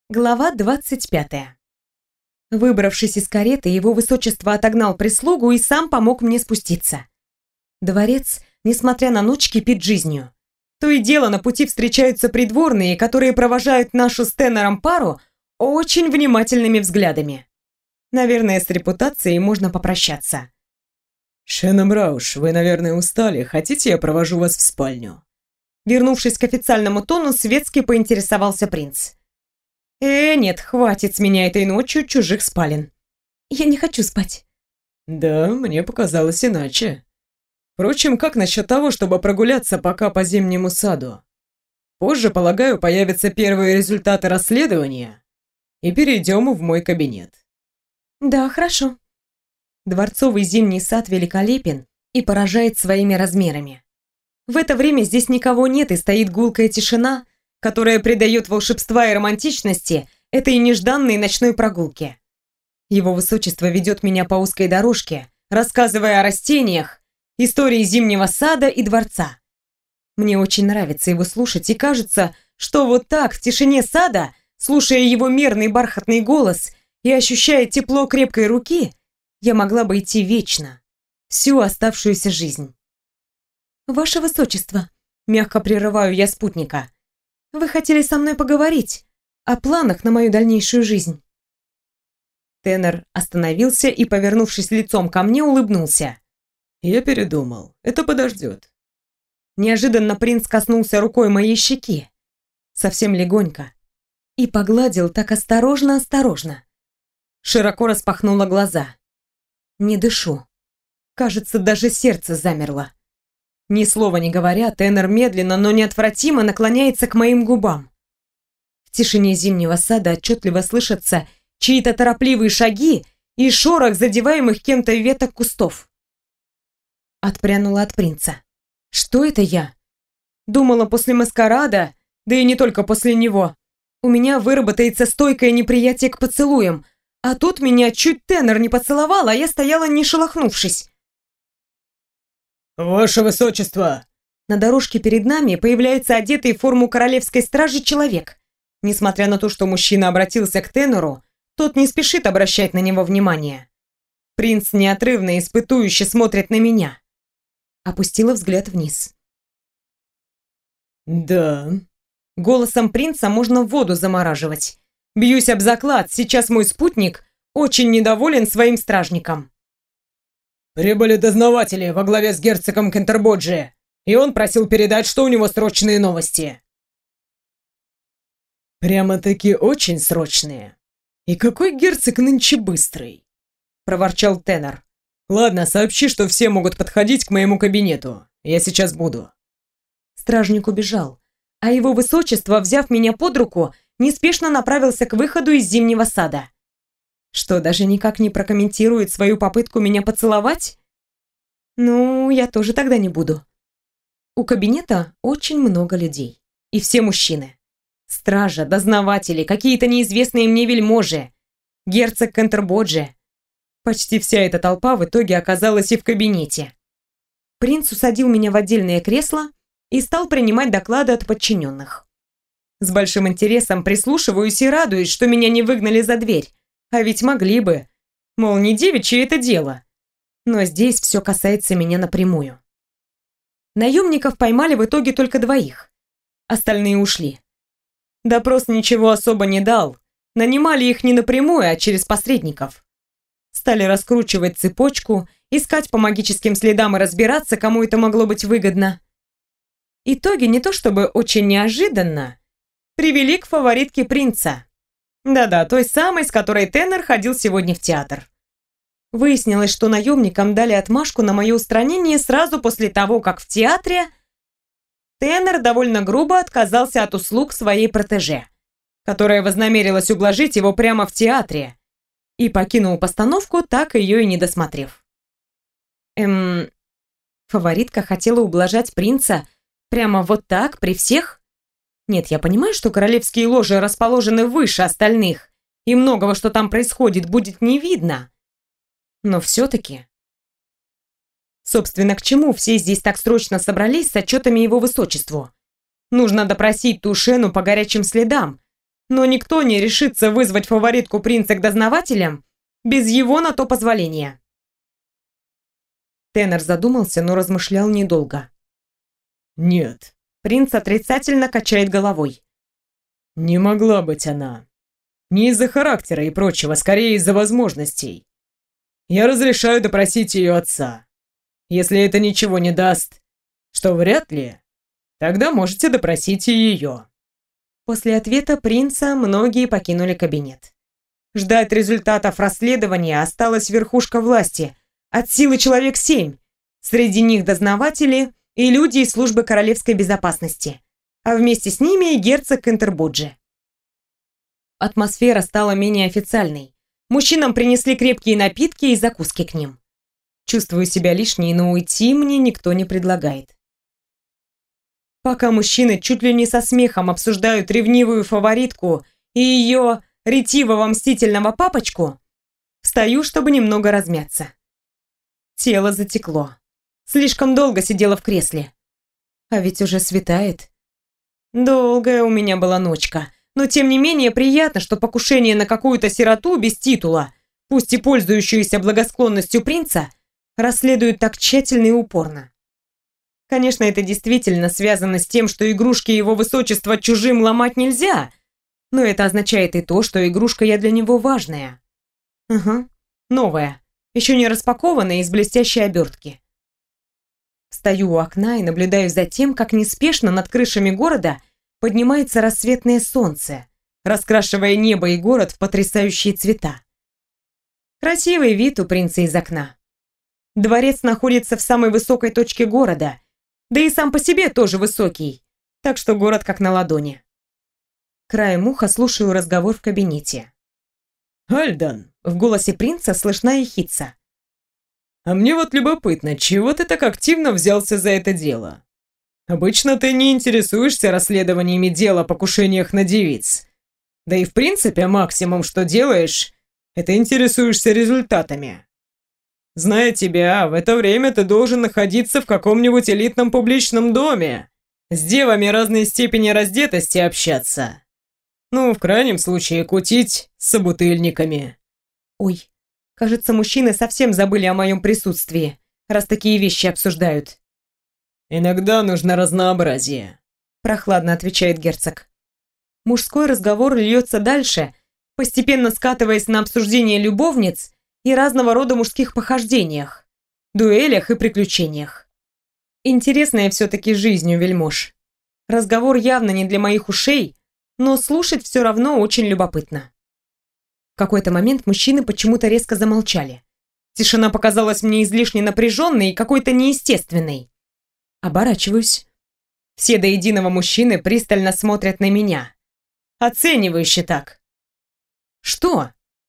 Глава 25. Выбравшись из кареты, его высочество отогнал прислугу и сам помог мне спуститься. Дворец, несмотря на ночь, кипит жизнью. То и дело на пути встречаются придворные, которые провожают нашу с Теннером пару очень внимательными взглядами. Наверное, с репутацией можно попрощаться. «Шеннон Рауш, вы, наверное, устали. Хотите, я провожу вас в спальню?» Вернувшись к официальному тону, светски поинтересовался принц. Нет, хватит с меня этой ночью чужих спален. Я не хочу спать. «Да, мне показалось иначе. Впрочем, как насчет того, чтобы прогуляться пока по зимнему саду? Позже, полагаю, появятся первые результаты расследования, и перейдем в мой кабинет». Да, хорошо. Дворцовый зимний сад великолепен и поражает своими размерами. В это время здесь никого нет и стоит гулкая тишина, которая придает волшебства и романтичности этой нежданной ночной прогулке. Его высочество ведет меня по узкой дорожке, рассказывая о растениях, истории зимнего сада и дворца. Мне очень нравится его слушать, и кажется, что вот так, в тишине сада, слушая его мерный бархатный голос и ощущая тепло крепкой руки, я могла бы идти вечно, всю оставшуюся жизнь. «Ваше высочество», — мягко прерываю я спутника, — «вы хотели со мной поговорить о планах на мою дальнейшую жизнь». Теннер остановился и, повернувшись лицом ко мне, улыбнулся. «Я передумал. Это подождет». Неожиданно принц коснулся рукой моей щеки, совсем легонько, и погладил так осторожно-осторожно. Широко распахнула глаза. Не дышу. Кажется, даже сердце замерло. Ни слова не говоря, Теннер медленно, но неотвратимо наклоняется к моим губам. В тишине зимнего сада отчетливо слышатся чьи-то торопливые шаги и шорох задеваемых кем-то веток кустов. Отпрянула от принца. Что это я? Думала, после маскарада, да и не только после него, у меня выработается стойкое неприятие к поцелуям, а тут меня чуть Теннер не поцеловал, а я стояла не шелохнувшись. «Ваше высочество!» На дорожке перед нами появляется одетый в форму королевской стражи человек. Несмотря на то, что мужчина обратился к Теннеру, тот не спешит обращать на него внимание. Принц неотрывно испытующе смотрит на меня. Опустила взгляд вниз. «Да...» Голосом принца можно воду замораживать. Бьюсь об заклад, сейчас мой спутник очень недоволен своим стражником. «Прибыли дознаватели во главе с герцогом Кентербоджи, и он просил передать, что у него срочные новости». «Прямо-таки очень срочные. И какой герцог нынче быстрый?» — проворчал Теннер. «Ладно, сообщи, что все могут подходить к моему кабинету. Я сейчас буду». Стражник убежал, а его высочество, взяв меня под руку, неспешно направился к выходу из зимнего сада. Что, даже никак не прокомментирует свою попытку меня поцеловать? Ну, я тоже тогда не буду. У кабинета очень много людей. И все мужчины. Стража, дознаватели, какие-то неизвестные мне вельможи, герцог Кентербоджи. Почти вся эта толпа в итоге оказалась и в кабинете. Принц усадил меня в отдельное кресло и стал принимать доклады от подчиненных. С большим интересом прислушиваюсь и радуюсь, что меня не выгнали за дверь. А ведь могли бы. Мол, не девичье это дело. Но здесь все касается меня напрямую. Наемников поймали в итоге только 2. Остальные ушли. Допрос ничего особо не дал. Нанимали их не напрямую, а через посредников. Стали раскручивать цепочку, искать по магическим следам и разбираться, кому это могло быть выгодно. Итоги не то чтобы очень неожиданно привели к фаворитке принца. Да-да, той самой, с которой Теннер ходил сегодня в театр. Выяснилось, что наемникам дали отмашку на мое устранение сразу после того, как в театре Теннер довольно грубо отказался от услуг своей протеже, которая вознамерилась ублажить его прямо в театре, и покинул постановку, так ее и не досмотрев. Фаворитка хотела ублажать принца прямо вот так, при всех? Нет, я понимаю, что королевские ложи расположены выше остальных, и многого, что там происходит, будет не видно. Но все-таки... Собственно, к чему все здесь так срочно собрались с отчетами его высочеству? Нужно допросить ту Шену по горячим следам, Но никто не решится вызвать фаворитку принца к дознавателям без его на то позволения. Тенор задумался, но размышлял недолго. «Нет». Принц отрицательно качает головой. «Не могла быть она. Не из-за характера и прочего, скорее из-за возможностей. Я разрешаю допросить ее отца. Если это ничего не даст, что вряд ли, тогда можете допросить и ее». После ответа принца многие покинули кабинет. Ждать результатов расследования осталась верхушка власти, от силы человек 7. Среди них дознаватели и люди из службы королевской безопасности, а вместе с ними и герцог Кентербоджи. Атмосфера стала менее официальной. Мужчинам принесли крепкие напитки и закуски к ним. Чувствую себя лишней, но уйти мне никто не предлагает. Пока мужчины чуть ли не со смехом обсуждают ревнивую фаворитку и ее ретивого мстительного папочку, встаю, чтобы немного размяться. Тело затекло. Слишком долго сидела в кресле. А ведь уже светает. Долгая у меня была ночка, но тем не менее приятно, что покушение на какую-то сироту без титула, пусть и пользующуюся благосклонностью принца, расследуют так тщательно и упорно. Конечно, это действительно связано с тем, что игрушки его высочества чужим ломать нельзя, но это означает и то, что игрушка я для него важная. Ага, новая, еще не распакованная из блестящей обертки. Стою у окна и наблюдаю за тем, как неспешно над крышами города поднимается рассветное солнце, раскрашивая небо и город в потрясающие цвета. Красивый вид у принца из окна. Дворец находится в самой высокой точке города, да и сам по себе тоже высокий, так что город как на ладони. Краем уха слушаю разговор в кабинете. «Альдан!» В голосе принца слышна ехидца. «А мне вот любопытно, чего ты так активно взялся за это дело? Обычно ты не интересуешься расследованиями дел о покушениях на девиц. Да и в принципе максимум, что делаешь, это интересуешься результатами. Зная тебя, в это время ты должен находиться в каком-нибудь элитном публичном доме, с девами разной степени раздетости общаться. Ну, в крайнем случае, кутить с собутыльниками». Ой, кажется, мужчины совсем забыли о моем присутствии, раз такие вещи обсуждают. «Иногда нужно разнообразие», – прохладно отвечает герцог. Мужской разговор льется дальше, постепенно скатываясь на обсуждение любовниц и разного рода мужских похождениях, дуэлях и приключениях. Интересная все-таки жизнь у вельмож. Разговор явно не для моих ушей, но слушать все равно очень любопытно. В какой-то момент мужчины почему-то резко замолчали. Тишина показалась мне излишне напряженной и какой-то неестественной. Оборачиваюсь. Все до единого мужчины пристально смотрят на меня. Оценивающе так. Что?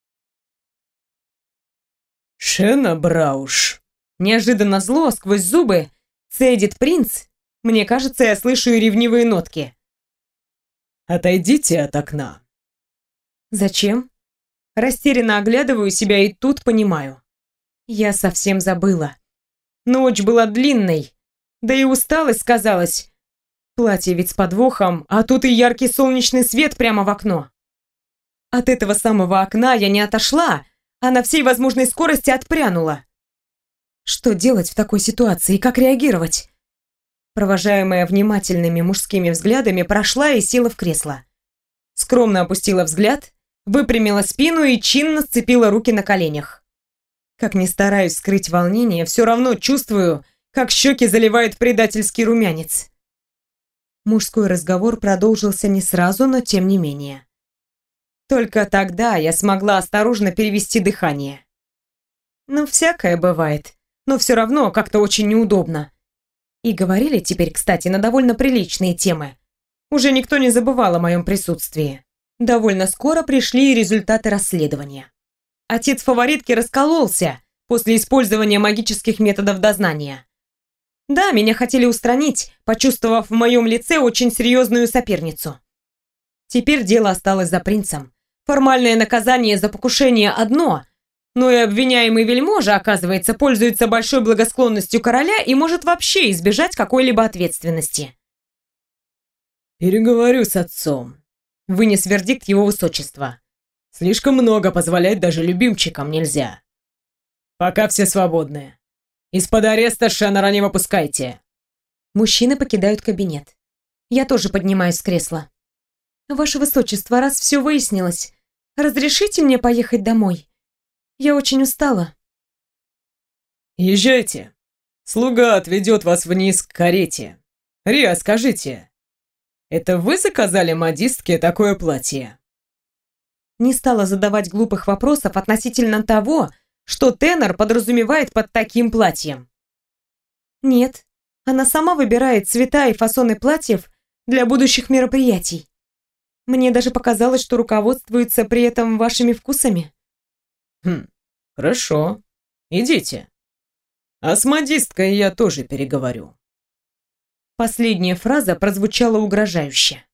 «Шена Брауш». Неожиданно зло сквозь зубы цедит принц. Мне кажется, я слышу и ревнивые нотки. «Отойдите от окна». Зачем? Растерянно оглядываю себя и тут понимаю. Я совсем забыла. Ночь была длинной, да и усталость сказалась. Платье ведь с подвохом, а тут и яркий солнечный свет прямо в окно. От этого самого окна я не отошла, а на всей возможной скорости отпрянула. Что делать в такой ситуации и как реагировать? Провожаемая внимательными мужскими взглядами, прошла и села в кресло. Скромно опустила взгляд, выпрямила спину и чинно сцепила руки на коленях. Как ни стараюсь скрыть волнение, все равно чувствую, как щеки заливает предательский румянец. Мужской разговор продолжился не сразу, но тем не менее. Только тогда я смогла осторожно перевести дыхание. Ну, всякое бывает, но все равно как-то очень неудобно. И говорили теперь, кстати, на довольно приличные темы. Уже никто не забывал о моем присутствии. Довольно скоро пришли и результаты расследования. Отец фаворитки раскололся после использования магических методов дознания. Да, меня хотели устранить, почувствовав в моем лице очень серьезную соперницу. Теперь дело осталось за принцем. Формальное наказание за покушение одно, но и обвиняемый вельможа, оказывается, пользуется большой благосклонностью короля и может вообще избежать какой-либо ответственности. «Переговорю с отцом. вынес вердикт его высочества. Слишком много позволять даже любимчикам нельзя. Пока все свободны. Из-под ареста Шеннера не выпускайте. Мужчины покидают кабинет. Я тоже поднимаюсь с кресла. Ваше высочество, раз все выяснилось, разрешите мне поехать домой? Я очень устала. Езжайте. Слуга отведет вас вниз к карете. Риа, скажите, это вы заказали модистке такое платье? Не стала задавать глупых вопросов относительно того, что тенор подразумевает под таким платьем. Нет, она сама выбирает цвета и фасоны платьев для будущих мероприятий. Мне даже показалось, что руководствуется при этом вашими вкусами. Хорошо. Идите. А с модисткой я тоже переговорю. Последняя фраза прозвучала угрожающе.